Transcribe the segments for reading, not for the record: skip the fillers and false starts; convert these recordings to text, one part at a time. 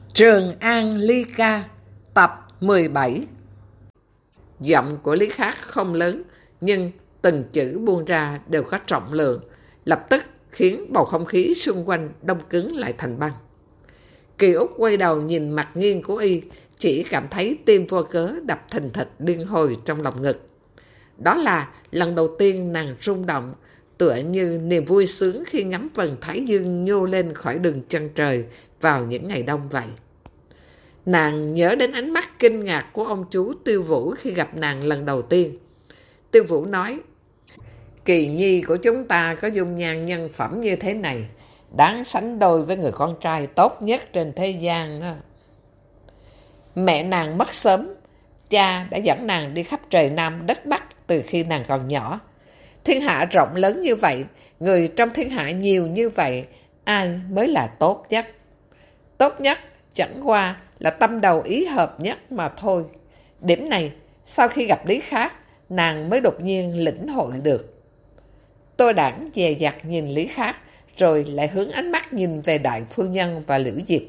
Trường An Ly Ca tập 17. Giọng của Lý Khắc không lớn, nhưng từng chữ buông ra đều có trọng lượng, lập tức khiến bầu không khí xung quanh đông cứng lại thành băng. Kỳ Úc quay đầu nhìn mặt nghiêng của y, chỉ cảm thấy tim vô cớ đập thình thịch liên hồi trong lòng ngực. Đó là lần đầu tiên nàng rung động, tựa như niềm vui sướng khi ngắm vầng thái dương nhô lên khỏi đường chân trời vào những ngày đông vậy. Nàng nhớ đến ánh mắt kinh ngạc của ông chú Tiêu Vũ khi gặp nàng lần đầu tiên. Tiêu Vũ nói, Kỳ nhi của chúng ta có dung nhan nhân phẩm như thế này, đáng sánh đôi với người con trai tốt nhất trên thế gian đó. Mẹ nàng mất sớm, cha đã dẫn nàng đi khắp trời Nam đất Bắc từ khi nàng còn nhỏ. Thiên hạ rộng lớn như vậy, người trong thiên hạ nhiều như vậy, ai mới là tốt nhất? Tốt nhất chẳng qua là tâm đầu ý hợp nhất mà thôi. Điểm này, sau khi gặp Lý Khắc, nàng mới đột nhiên lĩnh hội được. Tô Đản dè dặt nhìn Lý Khắc, rồi lại hướng ánh mắt nhìn về đại phu nhân và Liễu Diệp.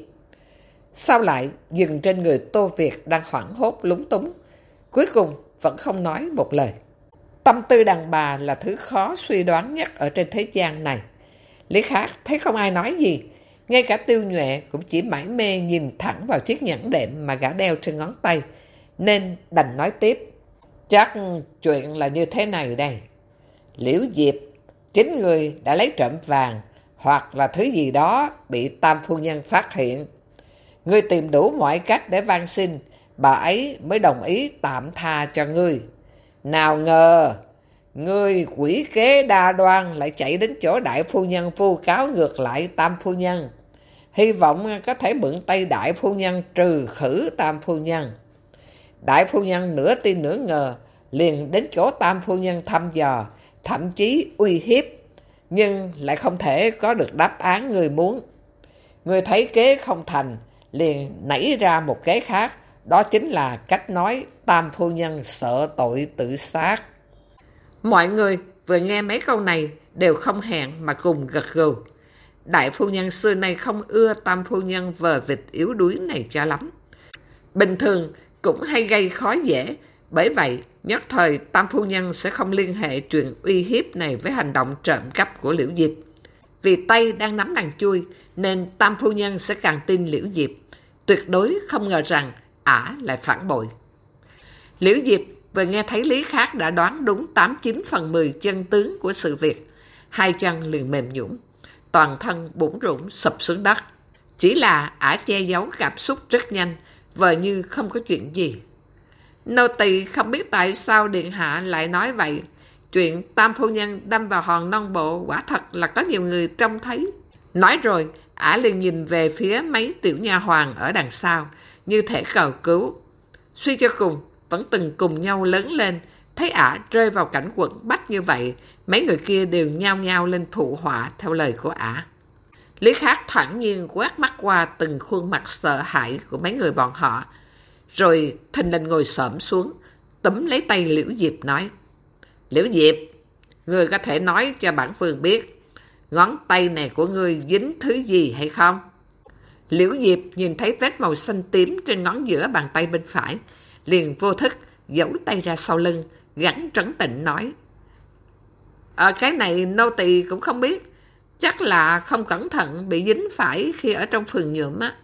Sau lại dừng trên người Tô Việt đang hoảng hốt lúng túng, cuối cùng vẫn không nói một lời. Tâm tư đàn bà là thứ khó suy đoán nhất ở trên thế gian này. Lý Khắc thấy không ai nói gì, ngay cả Tiêu Nhuệ cũng chỉ mải mê nhìn thẳng vào chiếc nhẫn đệm mà gã đeo trên ngón tay, nên đành nói tiếp. Chắc chuyện là như thế này đây. Liễu Diệp, chính người đã lấy trộm vàng, hoặc là thứ gì đó bị Tam phu nhân phát hiện. Ngươi tìm đủ mọi cách để van xin, bà ấy mới đồng ý tạm tha cho ngươi. Nào ngờ, ngươi quỷ kế đa đoan lại chạy đến chỗ đại phu nhân vu cáo ngược lại Tam phu nhân. Hy vọng có thể mượn tay đại phu nhân trừ khử Tam phu nhân. Đại phu nhân nửa tin nửa ngờ, liền đến chỗ Tam phu nhân thăm dò, thậm chí uy hiếp, nhưng lại không thể có được đáp án người muốn. Người thấy kế không thành, liền nảy ra một kế khác, đó chính là cách nói Tam phu nhân sợ tội tự sát. Mọi người vừa nghe mấy câu này đều không hẹn mà cùng gật gù. Đại phu nhân xưa nay không ưa Tam phu nhân vờ vịt yếu đuối này cho lắm. Bình thường cũng hay gây khó dễ, bởi vậy nhất thời Tam phu nhân sẽ không liên hệ chuyện uy hiếp này với hành động trộm cắp của Liễu Diệp. Vì tay đang nắm đằng chui, nên Tam phu nhân sẽ càng tin Liễu Diệp, tuyệt đối không ngờ rằng ả lại phản bội. Liễu Diệp vừa nghe thấy Lý Khắc đã đoán đúng 89/10 chân tướng của sự việc, hai chân liền mềm nhũn, toàn thân bủn rủn sụp xuống đất. Chỉ là ả che giấu cảm xúc rất nhanh, vờ như không có chuyện gì. Nô tỳ không biết tại sao điện hạ lại nói vậy. Chuyện Tam phu nhân đâm vào hòn non bộ quả thật là có nhiều người trông thấy. Nói rồi, ả liền nhìn về phía mấy tiểu nha hoàn ở đằng sau, như thể cầu cứu. Suy cho cùng, vẫn từng cùng nhau lớn lên, thấy ả rơi vào cảnh quẫn bách như vậy, mấy người kia đều nhao nhao lên phụ họa theo lời của ả. Lý Khắc thản nhiên quét mắt qua từng khuôn mặt sợ hãi của mấy người bọn họ, rồi thình lình ngồi xổm xuống, túm lấy tay Liễu Diệp nói, Liễu Diệp, ngươi có thể nói cho bản vương biết, ngón tay này của ngươi dính thứ gì hay không? Liễu Diệp nhìn thấy vết màu xanh tím trên ngón giữa bàn tay bên phải, liền vô thức giấu tay ra sau lưng, gắn trấn tĩnh nói, cái này nô tỳ cũng không biết, chắc là không cẩn thận bị dính phải khi ở trong phường nhuộm á.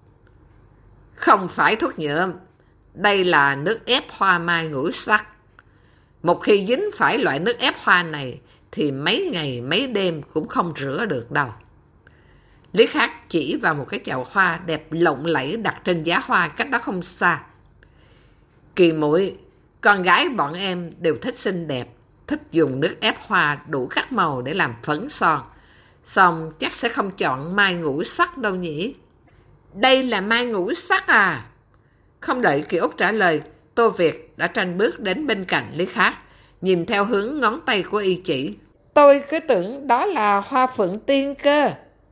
Không phải thuốc nhuộm, đây là nước ép hoa mai ngũ sắc. Một khi dính phải loại nước ép hoa này thì mấy ngày mấy đêm cũng không rửa được đâu. Lý Khắc chỉ vào một cái chậu hoa đẹp lộng lẫy đặt trên giá hoa cách đó không xa. Kỳ muội, con gái bọn em đều thích xinh đẹp, thích dùng nước ép hoa đủ các màu để làm phấn son. Xong chắc sẽ không chọn mai ngũ sắc đâu nhỉ? Đây là mai ngũ sắc à? Không đợi Kỳ Úc trả lời, Tô Việt đã tranh bước đến bên cạnh Lý Khắc, nhìn theo hướng ngón tay của y chỉ. Tôi cứ tưởng đó là hoa phượng tiên cơ.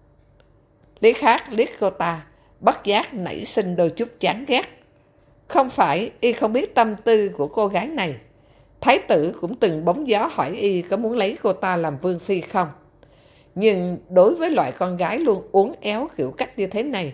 Lý Khắc liếc cô ta, bất giác nảy sinh đôi chút chán ghét. Không phải y không biết tâm tư của cô gái này. Thái tử cũng từng bóng gió hỏi y có muốn lấy cô ta làm vương phi không. Nhưng đối với loại con gái luôn uốn éo kiểu cách như thế này,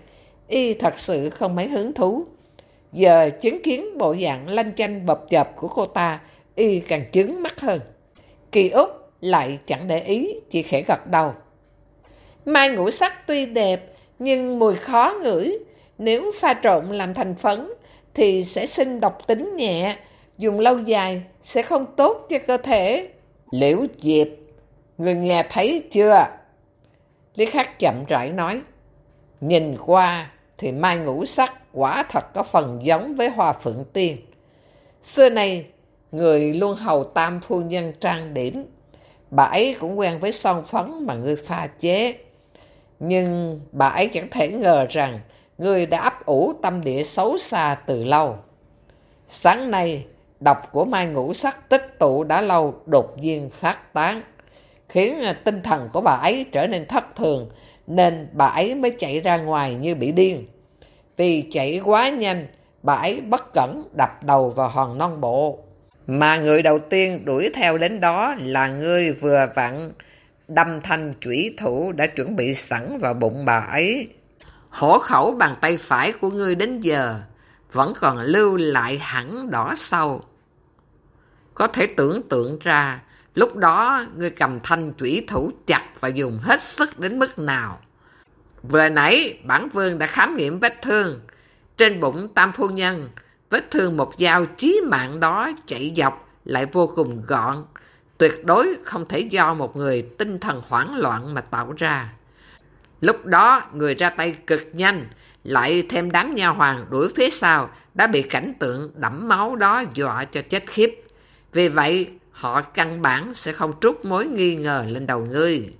y thật sự không mấy hứng thú. Giờ chứng kiến bộ dạng lanh chanh bập chợp của cô ta, y càng chướng mắt hơn. Kỳ Úc lại chẳng để ý, chỉ khẽ gật đầu. Mai ngũ sắc tuy đẹp, nhưng mùi khó ngửi. Nếu pha trộn làm thành phấn, thì sẽ sinh độc tính nhẹ. Dùng lâu dài sẽ không tốt cho cơ thể. Liễu Diệp, người nghe thấy chưa? Lý Khắc chậm rãi nói. Nhìn qua thì mai ngũ sắc quả thật có phần giống với hoa phượng tiên. Xưa nay, người luôn hầu tam phu nhân trang điểm. Bà ấy cũng quen với son phấn mà ngươi pha chế. Nhưng bà ấy chẳng thể ngờ rằng ngươi đã ấp ủ tâm địa xấu xa từ lâu. Sáng nay, độc của mai ngũ sắc tích tụ đã lâu đột nhiên phát tán, khiến tinh thần của bà ấy trở nên thất thường, nên bà ấy mới chạy ra ngoài như bị điên. Vì chạy quá nhanh, bà ấy bất cẩn đập đầu vào hòn non bộ. Mà người đầu tiên đuổi theo đến đó là ngươi vừa vặn đâm thanh chủy thủ đã chuẩn bị sẵn vào bụng bà ấy. Hổ khẩu bàn tay phải của ngươi đến giờ vẫn còn lưu lại hẳn đỏ sâu. Có thể tưởng tượng ra lúc đó ngươi cầm thanh chủy thủ chặt và dùng hết sức đến mức nào. Vừa nãy bản vương đã khám nghiệm vết thương. Trên bụng tam phu nhân, vết thương một dao chí mạng đó chạy dọc lại vô cùng gọn. Tuyệt đối không thể do một người tinh thần hoảng loạn mà tạo ra. Lúc đó người ra tay cực nhanh, lại thêm đám nha hoàn đuổi phía sau, đã bị cảnh tượng đẫm máu đó dọa cho chết khiếp. Vì vậy họ căn bản sẽ không trút mối nghi ngờ lên đầu ngươi.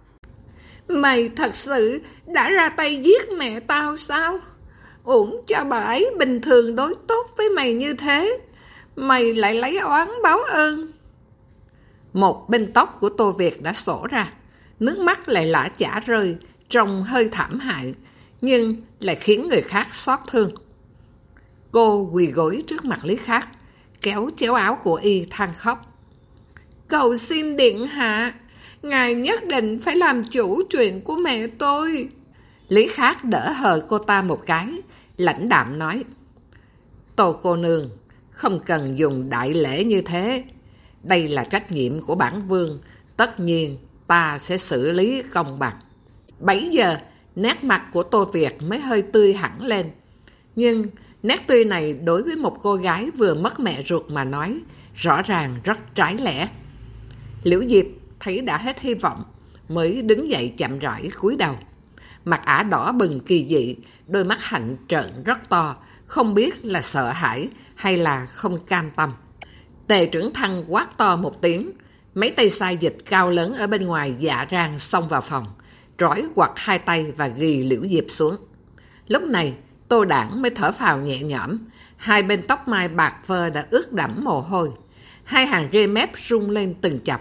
Mày thật sự đã ra tay giết mẹ tao sao? Uổng cho bà ấy bình thường đối tốt với mày như thế, mày lại lấy oán báo ơn. Một bên tóc của Tô Việt đã xổ ra, nước mắt lại lã chả rơi, trông hơi thảm hại, nhưng lại khiến người khác xót thương. Cô quỳ gối trước mặt Lý Khắc, kéo chéo áo của y than khóc. Cầu xin điện hạ, ngài nhất định phải làm chủ chuyện của mẹ tôi. Lý Khắc đỡ hờ cô ta một cái, lãnh đạm nói. Tô cô nương, không cần dùng đại lễ như thế. Đây là trách nhiệm của bản vương, tất nhiên ta sẽ xử lý công bằng. Bấy giờ, nét mặt của Tô Việt mới hơi tươi hẳn lên. Nhưng nét tươi này đối với một cô gái vừa mất mẹ ruột mà nói, rõ ràng rất trái lẽ. Liễu Diệp thấy đã hết hy vọng, mới đứng dậy chậm rãi cúi đầu. Mặt ả đỏ bừng kỳ dị, đôi mắt hạnh trợn rất to, không biết là sợ hãi hay là không cam tâm. Tề Trưởng Thăng quát to một tiếng, mấy tay sai dịch cao lớn ở bên ngoài dạ rang xông vào phòng, trói quặt hai tay và ghi Liễu Diệp xuống. Lúc này, Tô Đảng mới thở phào nhẹ nhõm, hai bên tóc mai bạc phơ đã ướt đẫm mồ hôi, hai hàng rê mép rung lên từng chập.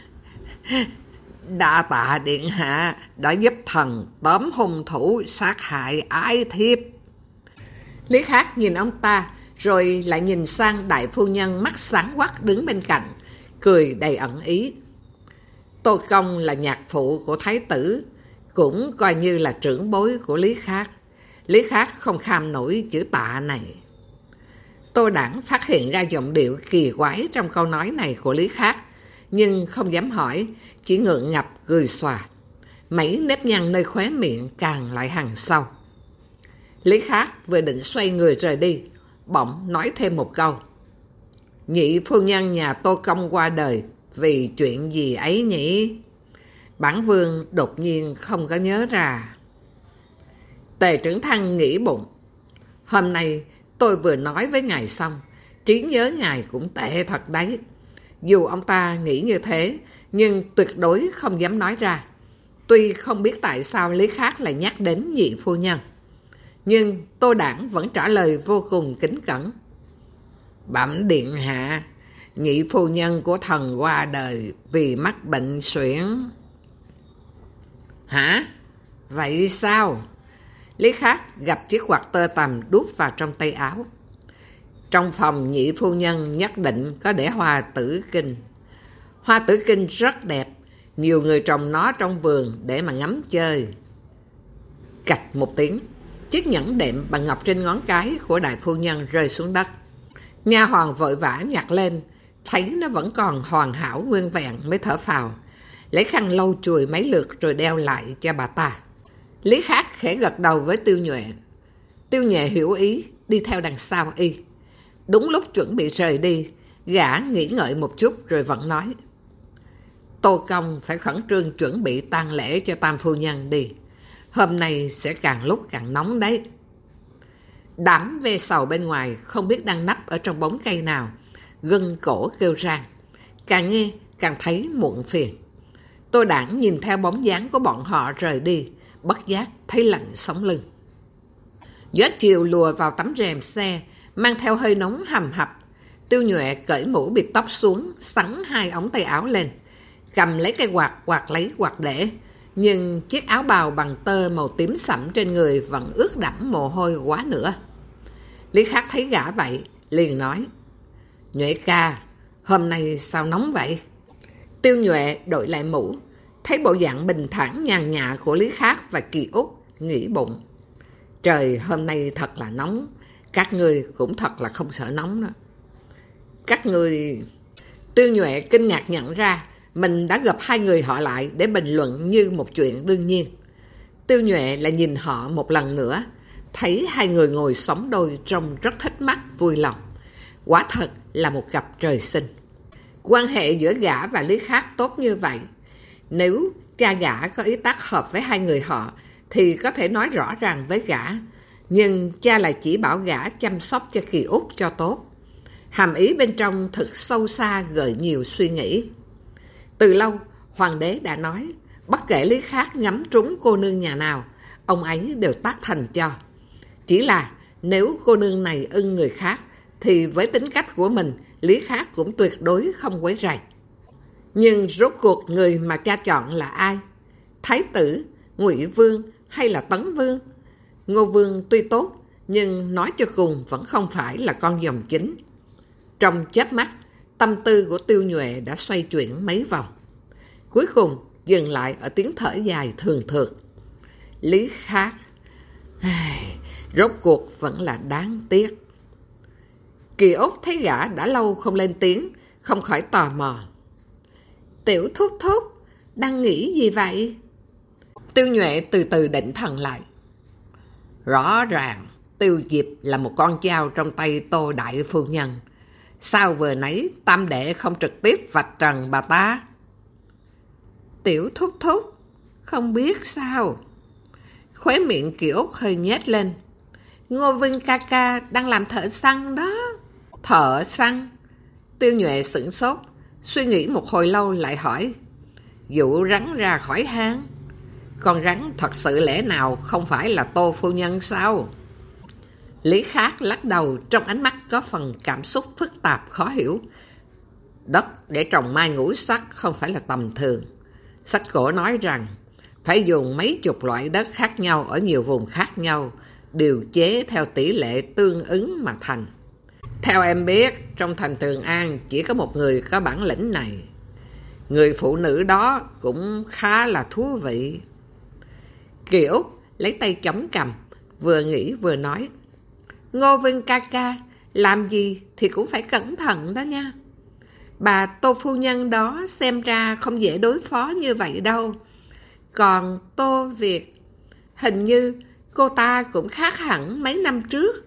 Đa tạ điện hạ đã giúp thần tóm hung thủ sát hại ái thiếp. Lý Khắc nhìn ông ta, rồi lại nhìn sang đại phu nhân mắt sáng quắc đứng bên cạnh, cười đầy ẩn ý. Tô Công là nhạc phụ của thái tử, cũng coi như là trưởng bối của Lý Khắc. Lý Khắc không kham nổi chữ tạ này. Tô Đảng phát hiện ra giọng điệu kỳ quái trong câu nói này của Lý Khắc, nhưng không dám hỏi, chỉ ngượng ngập cười xòa. Mấy nếp nhăn nơi khóe miệng càng lại hằn sâu. Lý Khắc vừa định xoay người rời đi, bỗng nói thêm một câu. Nhị phu nhân nhà Tô Công qua đời vì chuyện gì ấy nhỉ? Bản vương đột nhiên không có nhớ ra. Tề Trưởng Thăng nghĩ bụng. Hôm nay tôi vừa nói với ngài xong, trí nhớ ngài cũng tệ thật đấy. Dù ông ta nghĩ như thế, nhưng tuyệt đối không dám nói ra. Tuy không biết tại sao Lý Khắc lại nhắc đến nhị phu nhân, nhưng Tô Đảng vẫn trả lời vô cùng kính cẩn. Bẩm điện hạ, nhị phu nhân của thần qua đời vì mắc bệnh suyễn. Hả? Vậy sao? Lý Khắc gặp chiếc quạt tơ tằm đút vào trong tay áo. Trong phòng nhị phu nhân nhất định có để hoa tử kinh. Hoa tử kinh rất đẹp, nhiều người trồng nó trong vườn để mà ngắm chơi. Cạch một tiếng, chiếc nhẫn đệm bằng ngọc trên ngón cái của đại phu nhân rơi xuống đất. Nha hoàn vội vã nhặt lên, thấy nó vẫn còn hoàn hảo nguyên vẹn mới thở phào, lấy khăn lau chùi mấy lượt rồi đeo lại cho bà ta. Lý Khắc khẽ gật đầu với Tiêu Nhuệ. Tiêu Nhuệ hiểu ý, đi theo đằng sau y. Đúng lúc chuẩn bị rời đi, gã nghĩ ngợi một chút rồi vẫn nói: Tô Công phải khẩn trương chuẩn bị tang lễ cho tam phu nhân đi. Hôm nay sẽ càng lúc càng nóng đấy. Đám ve sầu bên ngoài không biết đang nấp ở trong bóng cây nào, gân cổ kêu rang. Càng nghe càng thấy muộn phiền. Tô Đản nhìn theo bóng dáng của bọn họ rời đi, bất giác thấy lạnh sống lưng. Gió chiều lùa vào tấm rèm xe, mang theo hơi nóng hầm hập. Tiêu Nhuệ cởi mũ bịt tóc xuống, xắn hai ống tay áo lên, cầm lấy cây quạt lấy quạt để. Nhưng chiếc áo bào bằng tơ màu tím sẫm trên người vẫn ướt đẫm mồ hôi quá nữa. Lý Khắc thấy gã vậy, liền nói: Nhuệ ca, hôm nay sao nóng vậy? Tiêu Nhuệ đội lại mũ, thấy bộ dạng bình thản nhàn nhã của Lý Khắc và Kỳ Út, nghĩ bụng: Trời hôm nay thật là nóng, các ngươi cũng thật là không sợ nóng đó. Các ngươi... Tiêu Nhuệ kinh ngạc nhận ra mình đã gặp hai người họ lại để bình luận như một chuyện đương nhiên. Tiêu Nhuệ lại nhìn họ một lần nữa, thấy hai người ngồi sóng đôi trông rất thích mắt, vui lòng. Quả thật là một cặp trời sinh. Quan hệ giữa gã và Lý Khắc tốt như vậy. Nếu cha gã có ý tác hợp với hai người họ thì có thể nói rõ ràng với gã. Nhưng cha lại chỉ bảo gã chăm sóc cho Kỳ Út cho tốt. Hàm ý bên trong thật sâu xa, gợi nhiều suy nghĩ. Từ lâu, hoàng đế đã nói, bất kể Lý Khắc ngắm trúng cô nương nhà nào, ông ấy đều tác thành cho. Chỉ là nếu cô nương này ưng người khác, thì với tính cách của mình, Lý Khắc cũng tuyệt đối không quấy rầy. Nhưng rốt cuộc người mà cha chọn là ai? Thái tử, Ngụy Vương hay là Tấn Vương? Ngô Vương tuy tốt, nhưng nói cho cùng vẫn không phải là con dòng chính. Trong chớp mắt, tâm tư của Tiêu Nhuệ đã xoay chuyển mấy vòng. Cuối cùng dừng lại ở tiếng thở dài thường thượt. Lý Khắc, rốt cuộc vẫn là đáng tiếc. Kỳ Út thấy gã đã lâu không lên tiếng, không khỏi tò mò. Tiểu thúc thúc, đang nghĩ gì vậy? Tiêu Nhuệ từ từ định thần lại. Rõ ràng Tiêu Diệp là một con dao trong tay Tô đại phu nhân. Sao vừa nãy tam đệ không trực tiếp vạch trần bà ta? Tiểu thúc thúc, không biết sao? Khóe miệng Kỳ Út hơi nhếch lên. Ngô Vinh ca ca đang làm thợ săn đó. Thợ săn? Tiêu Nhuệ sửng sốt, suy nghĩ một hồi lâu lại hỏi. Dụ rắn ra khỏi hang? Con rắn thật sự lẽ nào không phải là Tô phu nhân sao? Lý Khắc lắc đầu, trong ánh mắt có phần cảm xúc phức tạp khó hiểu. Đất để trồng mai ngũ sắc không phải là tầm thường. Sách cổ nói rằng phải dùng mấy chục loại đất khác nhau ở nhiều vùng khác nhau, điều chế theo tỷ lệ tương ứng mà thành. Theo em biết, trong thành Trường An chỉ có một người có bản lĩnh này. Người phụ nữ đó cũng khá là thú vị. Kỳ Út lấy tay chống cằm, vừa nghĩ vừa nói. Ngô Vinh ca ca, làm gì thì cũng phải cẩn thận đó nha. Bà Tô phu nhân đó xem ra không dễ đối phó như vậy đâu. Còn Tô Việt, hình như cô ta cũng khác hẳn mấy năm trước.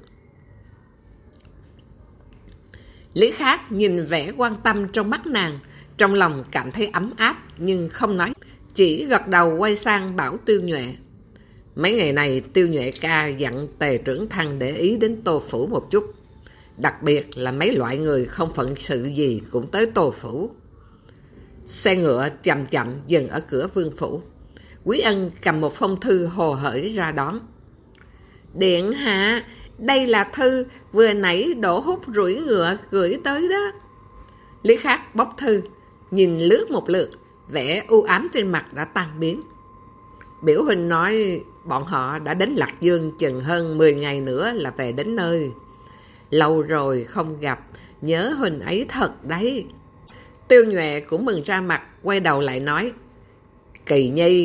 Lý Khắc nhìn vẻ quan tâm trong mắt nàng, trong lòng cảm thấy ấm áp nhưng không nói, chỉ gật đầu quay sang bảo Tiêu Nhuệ. Mấy ngày này Tiêu Nhuệ ca dặn Tề Trưởng Thăng để ý đến Tô Phủ một chút. Đặc biệt là mấy loại người không phận sự gì cũng tới Tô Phủ. Xe ngựa chậm chậm dừng ở cửa vương phủ. Quý Ân cầm một phong thư hồ hởi ra đón. Điện hạ, đây là thư vừa nãy Đỗ Húc rủi ngựa gửi tới đó. Lý Khắc bóc thư, nhìn lướt một lượt, vẻ u ám trên mặt đã tan biến. Biểu huynh nói bọn họ đã đến Lạc Dương chừng hơn 10 ngày nữa là về đến nơi. Lâu rồi không gặp, nhớ huynh ấy thật đấy. Tiêu Nhuệ cũng mừng ra mặt, quay đầu lại nói. Kỳ nhi,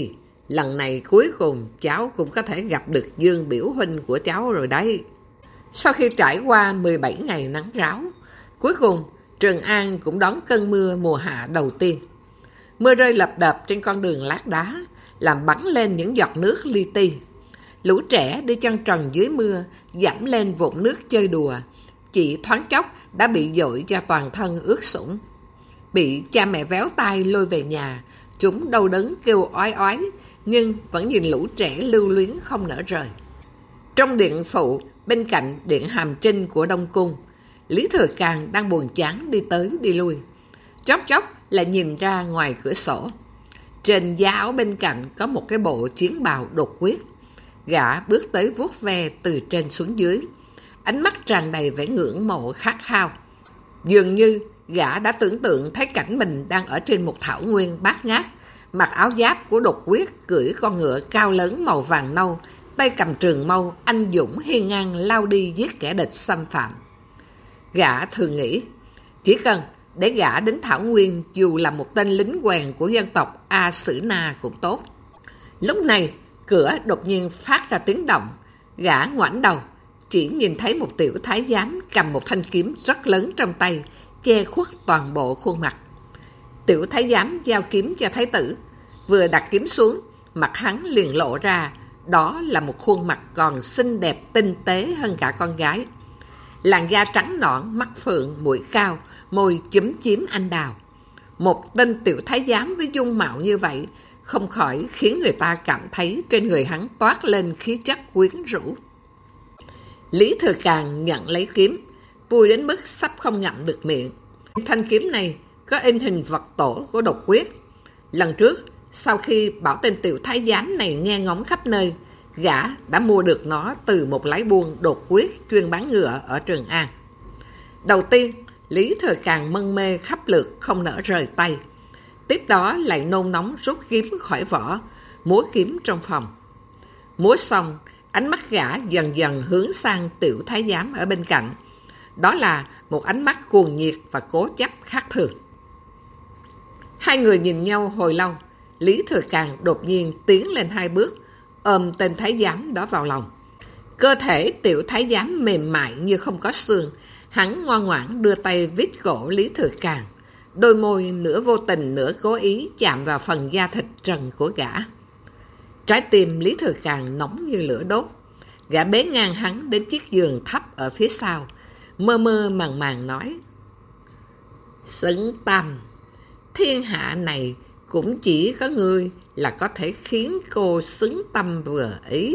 Lần này cuối cùng cháu cũng có thể gặp được Dương biểu huynh của cháu rồi đấy. Sau khi trải qua 17 ngày nắng ráo, cuối cùng Trường An cũng đón cơn mưa mùa hạ đầu tiên. Mưa rơi lập đập trên con đường lát đá, làm bắn lên những giọt nước li ti. Lũ trẻ đi chân trần dưới mưa, dẫm lên vụn nước chơi đùa, chỉ thoáng chốc đã bị dội cho toàn thân ướt sũng. Bị cha mẹ véo tay lôi về nhà, chúng đau đớn kêu oái oái, nhưng vẫn nhìn lũ trẻ lưu luyến không nỡ rời. Trong điện phụ, bên cạnh điện Hàm Trinh của Đông Cung, Lý Thừa Càn đang buồn chán đi tới đi lui. Chốc chốc lại nhìn ra ngoài cửa sổ. Trên giá áo bên cạnh có một cái bộ chiến bào đột quyết. Gã bước tới vuốt ve từ trên xuống dưới, ánh mắt tràn đầy vẻ ngưỡng mộ khát khao. Dường như gã đã tưởng tượng thấy cảnh mình đang ở trên một thảo nguyên bát ngát, mặc áo giáp của đột quyết, cưỡi con ngựa cao lớn màu vàng nâu, tay cầm trường mâu, anh dũng hiên ngang lao đi giết kẻ địch xâm phạm. Gã thường nghĩ, chỉ cần để gã đến thảo nguyên dù là một tên lính quèn của dân tộc A Sử Na cũng tốt. Lúc này, cửa đột nhiên phát ra tiếng động. Gã ngoảnh đầu, chỉ nhìn thấy một tiểu thái giám cầm một thanh kiếm rất lớn trong tay, che khuất toàn bộ khuôn mặt. Tiểu thái giám giao kiếm cho thái tử. Vừa đặt kiếm xuống, mặt hắn liền lộ ra, đó là một khuôn mặt còn xinh đẹp tinh tế hơn cả con gái. Làn da trắng nõn, mắt phượng, mũi cao, môi chúm chím anh đào. Một tên tiểu thái giám với dung mạo như vậy, không khỏi khiến người ta cảm thấy trên người hắn toát lên khí chất quyến rũ. Lý Thừa Càn nhận lấy kiếm, vui đến mức sắp không ngậm được miệng. Thanh kiếm này có in hình Phật tổ của đột quyết. Lần trước, sau khi bảo tên tiểu thái giám này nghe ngóng khắp nơi, gã đã mua được nó từ một lái buôn đột quyết chuyên bán ngựa ở Trường An. Đầu tiên, Lý Thừa Càn mân mê khắp lượt không nỡ rời tay. Tiếp đó lại nôn nóng rút kiếm khỏi vỏ, múa kiếm trong phòng. Múa xong, ánh mắt gã dần dần hướng sang tiểu thái giám ở bên cạnh. Đó là một ánh mắt cuồng nhiệt và cố chấp khác thường. Hai người nhìn nhau hồi lâu, Lý Thừa Càn đột nhiên tiến lên 2 bước, ôm tên thái giám đó vào lòng. Cơ thể tiểu thái giám mềm mại như không có xương, hắn ngoan ngoãn đưa tay vít cổ Lý Thừa Càn. Đôi môi nửa vô tình nửa cố ý chạm vào phần da thịt trần của gã. Trái tim Lý Thừa Càn nóng như lửa đốt. Gã bế ngang hắn đến chiếc giường thấp ở phía sau, mơ mơ màng màng nói: Xứng tâm, thiên hạ này cũng chỉ có ngươi là có thể khiến cô xứng tâm vừa ý.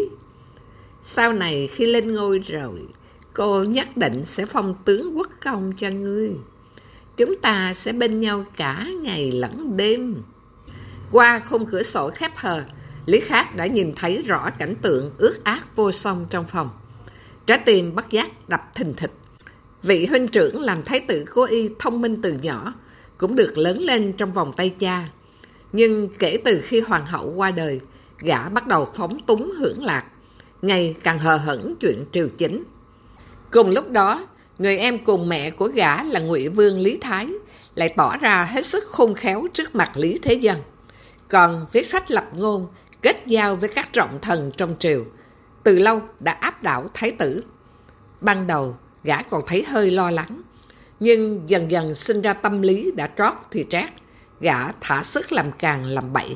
Sau này khi lên ngôi rồi, cô nhất định sẽ phong tướng quốc công cho ngươi. Chúng ta sẽ bên nhau cả ngày lẫn đêm. Qua khung cửa sổ khép hờ, Lý Khắc đã nhìn thấy rõ cảnh tượng ướt át vô song trong phòng. Trái tim bất giác đập thình thịch. Vị huynh trưởng làm thái tử của y thông minh từ nhỏ, cũng được lớn lên trong vòng tay cha. Nhưng kể từ khi hoàng hậu qua đời, gã bắt đầu phóng túng hưởng lạc, ngày càng hờ hững chuyện triều chính. Cùng lúc đó, người em cùng mẹ của gã là Ngụy Vương Lý Thái lại tỏ ra hết sức khôn khéo trước mặt Lý Thế Dân. Còn viết sách lập ngôn, kết giao với các trọng thần trong triều, từ lâu đã áp đảo thái tử. Ban đầu, gã còn thấy hơi lo lắng, nhưng dần dần sinh ra tâm lý đã trót thì trát, gã thả sức làm càn làm bậy.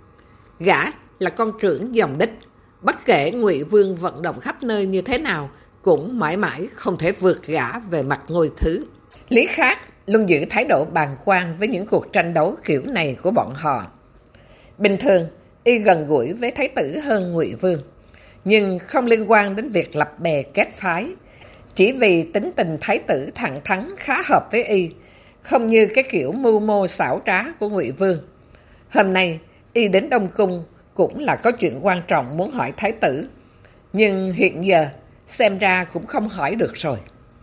Gã là con trưởng dòng đích, bất kể Ngụy Vương vận động khắp nơi như thế nào, cũng mãi mãi không thể vượt gã về mặt ngôi thứ. Lý Khắc luôn giữ thái độ bàng quan với những cuộc tranh đấu kiểu này của bọn họ. Bình thường, y gần gũi với thái tử hơn Ngụy Vương, nhưng không liên quan đến việc lập bè kết phái. Chỉ vì tính tình thái tử thẳng thắn khá hợp với y, không như cái kiểu mưu mô xảo trá của Ngụy Vương. Hôm nay, y đến Đông Cung cũng là có chuyện quan trọng muốn hỏi thái tử, nhưng hiện giờ xem ra cũng không hỏi được rồi.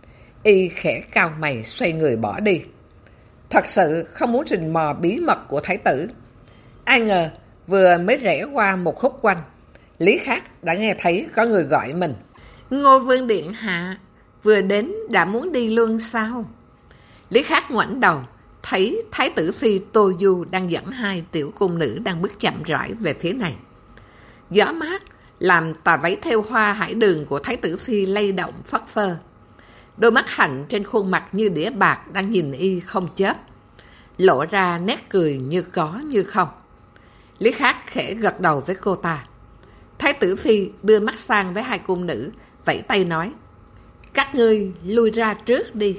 Y khẽ cau mày xoay người bỏ đi. Thật sự không muốn rình mò bí mật của thái tử. Ai ngờ vừa mới rẽ qua một khúc quanh, Lý Khắc đã nghe thấy có người gọi mình. Ngô Vương điện hạ, vừa đến đã muốn đi luôn sao? Lý Khắc ngoảnh đầu, thấy thái tử phi Tô Du đang dẫn 2 tiểu cung nữ đang bước chậm rãi về phía này. Gió mát làm tà váy thêu hoa hải đường của Thái tử Phi lay động phất phơ. Đôi mắt hạnh trên khuôn mặt như đĩa bạc đang nhìn y không chớp, lộ ra nét cười như có như không. Lý Khắc khẽ gật đầu với cô ta. Thái tử Phi đưa mắt sang với hai cung nữ, vẫy tay nói: các ngươi lui ra trước đi.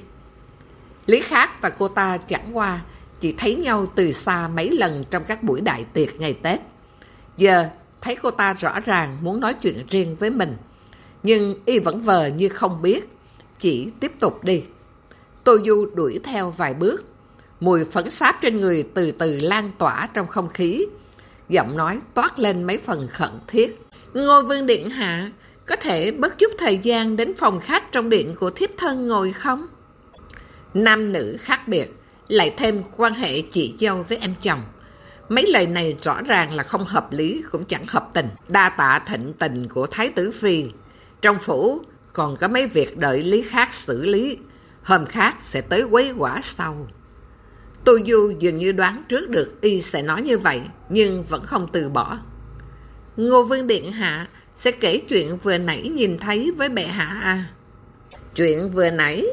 Lý Khắc và cô ta chẳng qua chỉ thấy nhau từ xa mấy lần trong các buổi đại tiệc ngày Tết. Giờ thấy cô ta rõ ràng muốn nói chuyện riêng với mình, nhưng y vẫn vờ như không biết, chỉ tiếp tục đi. Tô Du đuổi theo vài bước, mùi phấn sáp trên người từ từ lan tỏa trong không khí, giọng nói toát lên mấy phần khẩn thiết. Ngô Vương điện hạ, có thể bớt chút thời gian đến phòng khách trong điện của thiếp thân ngồi không? Nam nữ khác biệt, lại thêm quan hệ chị dâu với em chồng. Mấy lời này rõ ràng là không hợp lý, cũng chẳng hợp tình. Đa tạ thịnh tình của Thái tử Phi. Trong phủ còn có mấy việc đợi Lý Khắc xử lý, hôm khác sẽ tới quấy quả sau. Tô Du dường như đoán trước được y sẽ nói như vậy, nhưng vẫn không từ bỏ. Ngô Vương điện hạ sẽ kể chuyện vừa nãy nhìn thấy với bệ hạ à? Chuyện vừa nãy?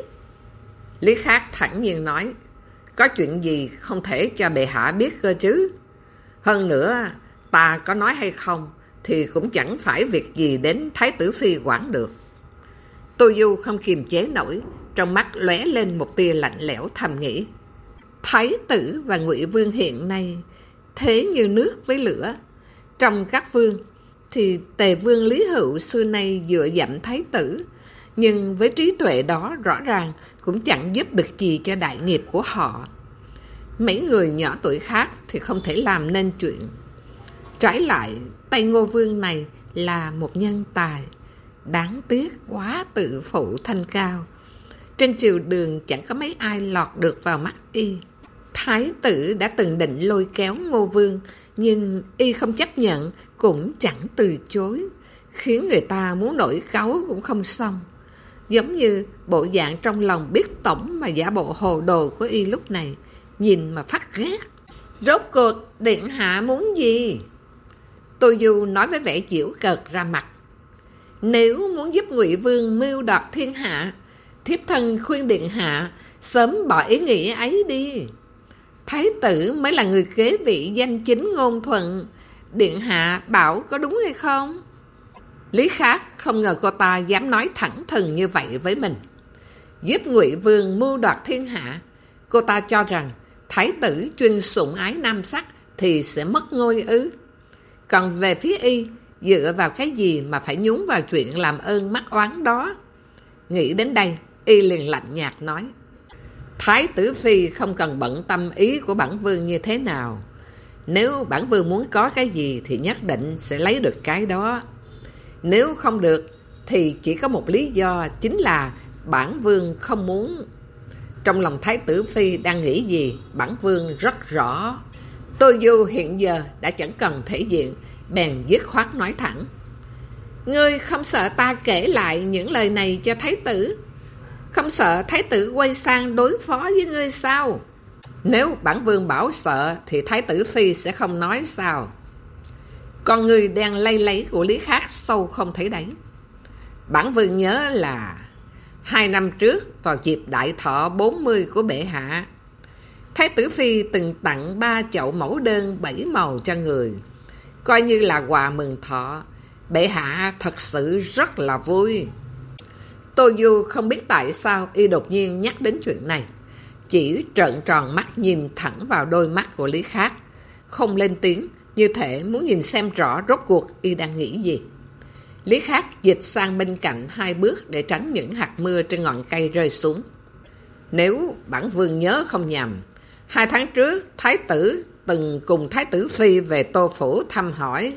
Lý Khắc thẳng nhiên nói: có chuyện gì không thể cho bệ hạ biết cơ chứ? Hơn nữa, ta có nói hay không thì cũng chẳng phải việc gì đến Thái tử Phi quản được. Tô Du không kiềm chế nổi, trong mắt lóe lên một tia lạnh lẽo, thầm nghĩ: Thái tử và Ngụy Vương hiện nay thế như nước với lửa. Trong các vương thì Tề Vương Lý Hữu xưa nay dựa dẫm Thái tử, nhưng với trí tuệ đó rõ ràng cũng chẳng giúp được gì cho đại nghiệp của họ. Mấy người nhỏ tuổi khác thì không thể làm nên chuyện. Trái lại, tay Ngô Vương này là một nhân tài, đáng tiếc quá tự phụ thanh cao. Trên triều đường chẳng có mấy ai lọt được vào mắt y. Thái tử đã từng định lôi kéo Ngô Vương, nhưng y không chấp nhận, cũng chẳng từ chối, khiến người ta muốn nổi cáu cũng không xong. Giống như bộ dạng trong lòng biết tổng mà giả bộ hồ đồ của y lúc này, nhìn mà phát ghét. Rốt cuộc điện hạ muốn gì? Tô Du nói với vẻ giễu cợt ra mặt. Nếu muốn giúp Ngụy Vương mưu đoạt thiên hạ, thiếp thân khuyên điện hạ sớm bỏ ý nghĩ ấy đi. Thái tử mới là người kế vị danh chính ngôn thuận. Điện hạ bảo có đúng hay không? Lý Khắc không ngờ cô ta dám nói thẳng thừng như vậy với mình. Giúp Ngụy Vương mưu đoạt thiên hạ. Cô ta cho rằng thái tử chuyên sủng ái nam sắc thì sẽ mất ngôi ư? Còn về phía y, dựa vào cái gì mà phải nhúng vào chuyện làm ơn mắc oán đó? Nghĩ đến đây, y liền lạnh nhạt nói: Thái tử Phi không cần bận tâm ý của bản vương như thế nào. Nếu bản vương muốn có cái gì thì nhất định sẽ lấy được cái đó. Nếu không được thì chỉ có một lý do, chính là bản vương không muốn. Trong lòng Thái tử Phi đang nghĩ gì, bản vương rất rõ. Tô Du hiện giờ đã chẳng cần thể diện, bèn dứt khoát nói thẳng: Ngươi không sợ ta kể lại những lời này cho Thái tử? Không sợ Thái tử quay sang đối phó với ngươi sao? Nếu bản vương bảo sợ thì Thái tử Phi sẽ không nói sao? Con người đang lay lấy của Lý Khắc sâu không thấy đáy. Bản vương nhớ là 2 năm trước, vào dịp đại thọ 40 của bệ hạ, Thái tử Phi từng tặng 3 chậu mẫu đơn 7 màu cho người, coi như là quà mừng thọ. Bệ hạ thật sự rất là vui. Tô Du không biết tại sao y đột nhiên nhắc đến chuyện này, chỉ trợn tròn mắt nhìn thẳng vào đôi mắt của Lý Khắc, không lên tiếng, như thể muốn nhìn xem rõ rốt cuộc y đang nghĩ gì. Lý Khắc dịch sang bên cạnh 2 bước để tránh những hạt mưa trên ngọn cây rơi xuống. Nếu bản vương nhớ không nhầm, 2 tháng trước thái tử từng cùng Thái tử Phi về Tô Phủ thăm hỏi.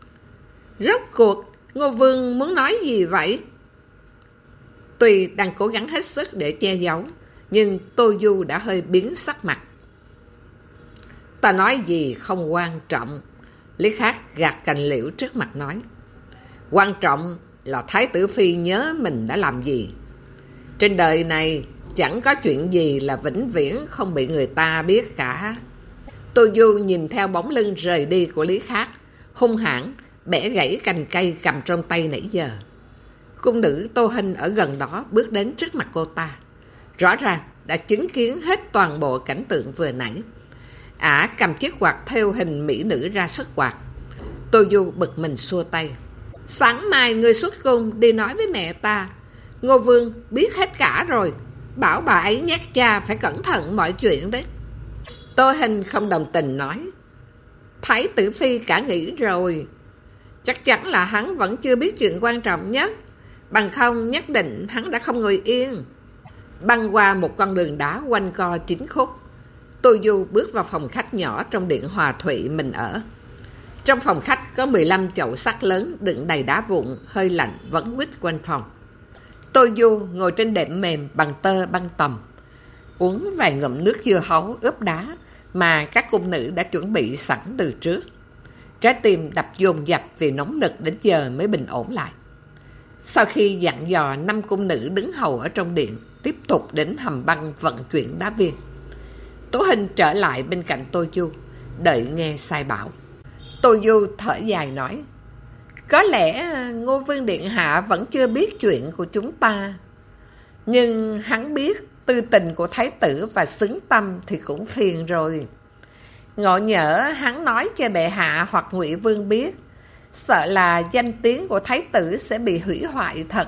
Rốt cuộc Ngô Vương muốn nói gì vậy? Tuy đang cố gắng hết sức để che giấu, nhưng Tô Du đã hơi biến sắc mặt. Ta nói gì không quan trọng. Lý Khắc gạt cành liễu trước mặt nói: Quan trọng là Thái tử Phi nhớ mình đã làm gì. Trên đời này chẳng có chuyện gì là vĩnh viễn không bị người ta biết cả. Tô Du nhìn theo bóng lưng rời đi của Lý Khắc, hung hãn bẻ gãy cành cây cầm trong tay nãy giờ. Cung nữ Tô Hinh ở gần đó bước đến trước mặt cô ta. Rõ ràng đã chứng kiến hết toàn bộ cảnh tượng vừa nãy. Ả cầm chiếc quạt theo hình mỹ nữ ra sức quạt. Tô Du bực mình xua tay. Sáng mai ngươi xuất cung đi nói với mẹ ta. Ngô Vương biết hết cả rồi. Bảo bà ấy nhắc cha phải cẩn thận mọi chuyện đấy. Tô Hinh không đồng tình nói. Thái tử phi cả nghĩ rồi. Chắc chắn là hắn vẫn chưa biết chuyện quan trọng nhất. Bằng không nhất định hắn đã không ngồi yên. Băng qua một con đường đá quanh co 9 khúc, Tô Du bước vào phòng khách nhỏ trong điện Hòa Thụy mình ở. Trong phòng khách có 15 chậu sắt lớn đựng đầy đá vụn, hơi lạnh vẫn quýt quanh phòng. Tô Du ngồi trên đệm mềm bằng tơ băng tầm, uống vài ngụm nước dưa hấu ướp đá mà các cung nữ đã chuẩn bị sẵn từ trước. Trái tim đập dồn dập vì nóng nực đến giờ mới bình ổn lại. Sau khi dặn dò 5 cung nữ đứng hầu ở trong điện, tiếp tục đến hầm băng vận chuyển đá viên, Tố Hinh trở lại bên cạnh Tô Du, đợi nghe sai bảo. Tô Du thở dài nói, có lẽ Ngô Vương Điện Hạ vẫn chưa biết chuyện của chúng ta. Nhưng hắn biết tư tình của Thái tử và xứng tâm thì cũng phiền rồi. Ngộ nhỡ hắn nói cho bệ hạ hoặc Ngụy Vương biết, sợ là danh tiếng của Thái tử sẽ bị hủy hoại thật.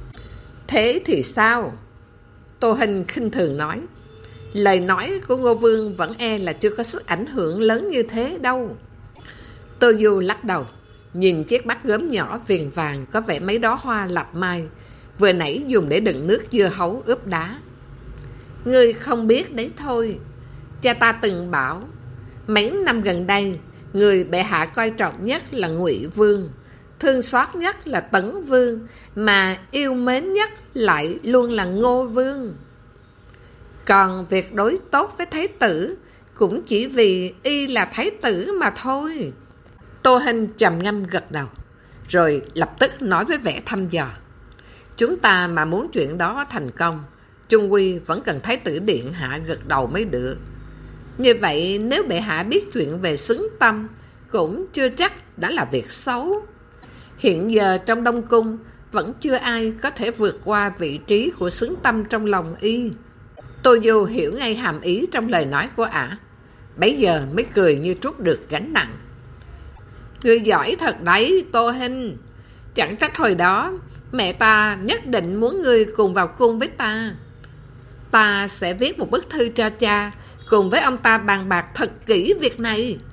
Thế thì sao? Tô Hinh khinh thường nói, lời nói của Ngô Vương vẫn e là chưa có sức ảnh hưởng lớn như thế đâu. Tô Du lắc đầu, nhìn chiếc bát gốm nhỏ viền vàng có vẻ mấy đóa hoa lạp mai, vừa nãy dùng để đựng nước dưa hấu ướp đá. Ngươi không biết đấy thôi. Cha ta từng bảo, mấy năm gần đây, người bệ hạ coi trọng nhất là Ngụy Vương, thương xót nhất là Tấn Vương, mà yêu mến nhất lại luôn là Ngô Vương. Còn việc đối tốt với Thái tử cũng chỉ vì y là Thái tử mà thôi. Tô Hinh trầm ngâm gật đầu, rồi lập tức nói với vẻ thăm dò. Chúng ta mà muốn chuyện đó thành công, chung quy vẫn cần Thái tử Điện Hạ gật đầu mới được. Như vậy nếu bệ hạ biết chuyện về xứng tâm, cũng chưa chắc đã là việc xấu. Hiện giờ trong Đông Cung vẫn chưa ai có thể vượt qua vị trí của xứng tâm trong lòng y. Tô Du hiểu ngay hàm ý trong lời nói của ả, bấy giờ mới cười như trút được gánh nặng. Ngươi giỏi thật đấy, Tô Hinh. Chẳng trách hồi đó mẹ ta nhất định muốn ngươi cùng vào cung với ta. Ta sẽ viết một bức thư cho cha, cùng với ông ta bàn bạc thật kỹ việc này.